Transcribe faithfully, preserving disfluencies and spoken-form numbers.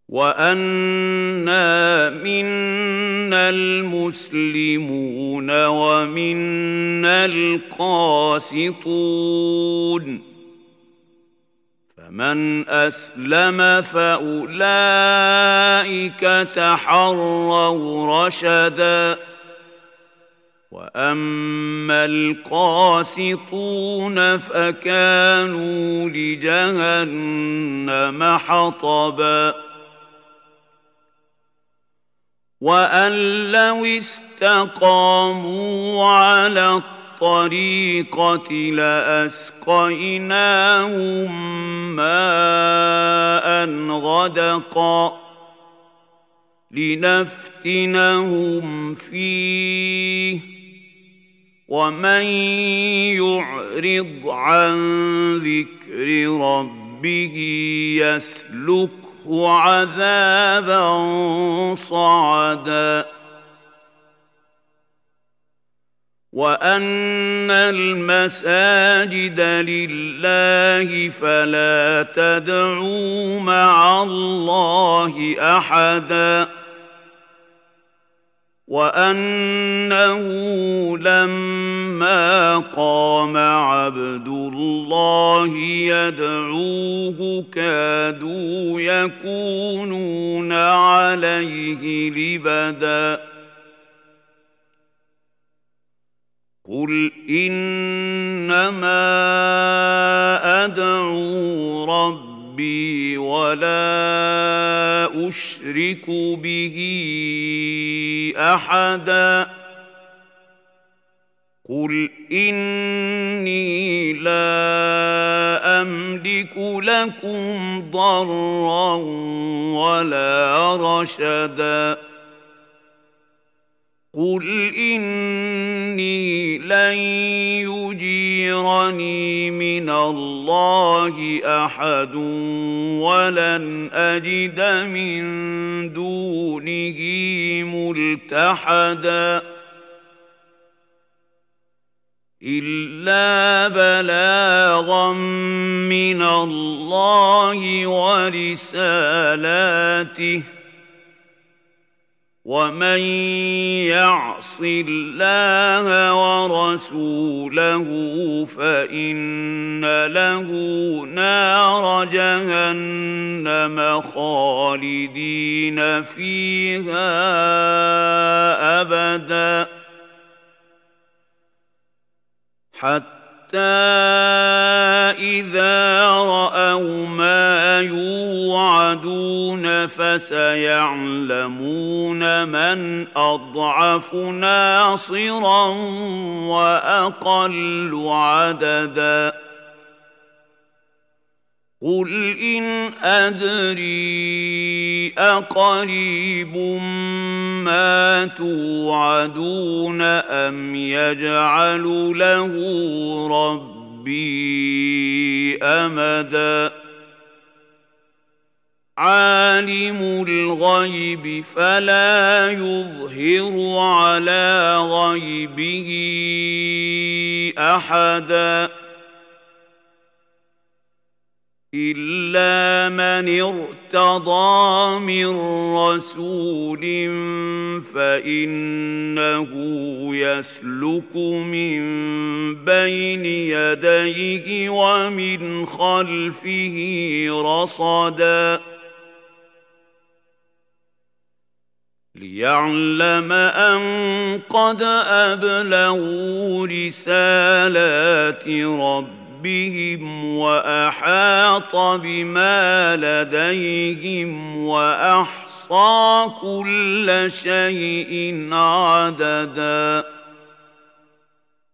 وَأَنَّا مِنَّا الْمُسْلِمُونَ وَمِنَّا الْقَاسِطُونَ فَمَنْ أَسْلَمَ فَأُولَئِكَ تَحَرَّوْا رَشَدًا وَأَمَّا الْقَاسِطُونَ فَكَانُوا لِجَهَنَّمَ حَطَبًا وَأَن لَّوِ اسْتَقَامُوا عَلَى الطَّرِيقَةِ لَأَسْقَيْنَاهُم مَّاءً غَدَقًا لِّنَفْتِنَهُمْ فِيهِ وَمَن يُعْرِضْ عَن ذِكْرِ رَبِّهِ يَسْلُكْهُ عَذَابًا صَعَدًا وَأَنَّ الْمَسَاجِدَ لِلَّهِ فَلَا تَدْعُوا مَعَ اللَّهِ أَحَدًا وَأَنَّهُ لَمَّا قَامَ عَبْدُ اللَّهِ يَدْعُوهُ كَادُوا يَكُونُونَ عَلَيْهِ لِبَدًا قُلْ إِنَّمَا أَدْعُو رَبِّي وَلَا أُشْرِكُ بِهِ أَحَدًا قُلْ إِنِّي لَا أَمْلِكُ لَكُمْ ضَرًّا وَلَا رَشَدًا قُلْ إِنِّي لَن يُجِيرَنِي مِنَ اللَّهِ أَحَدٌ وَلَنْ أَجِدَ مِن دُونِهِ مُلْتَحَدًا إِلَّا بَلَاغًا مِّنَ اللَّهِ وَرِسَالَاتِهِ وَمَن يَعْصِ اللَّهَ وَرَسُولَهُ فَإِنَّ لَهُ نَارَ جَهَنَّمَ خَالِدِينَ فِيهَا أَبَدًا حَتَّى إِذَا رَأَوْا مَا يُوعَدُونَ فَسَيَعْلَمُونَ مَنْ أَضْعَفُ نَاصِرًا وَأَقَلُّ عَدَدًا قُلْ إِنْ أَدْرِي أَقَرِيبٌ مَّا تُوعَدُونَ أَمْ يَجْعَلُ لَهُ رَبِّي أَمَدًا عَالِمُ الْغَيْبِ فَلَا يُظْهِرُ عَلَىٰ غَيْبِهِ أَحَدًا إِلَّا مَنِ ارْتَضَىٰ مِن رَّسُولٍ فَإِنَّهُ يَسْلُكُ مِن بَيْنِ يَدَيْهِ وَمِنْ خَلْفِهِ رَصَدًا لِّيَعْلَمَ أَن قَدْ أَبْلَغُوا رِسَالَاتِ رَبِّهِمْ بهم وأحاط بما لديهم وأحصى كل شيء عددا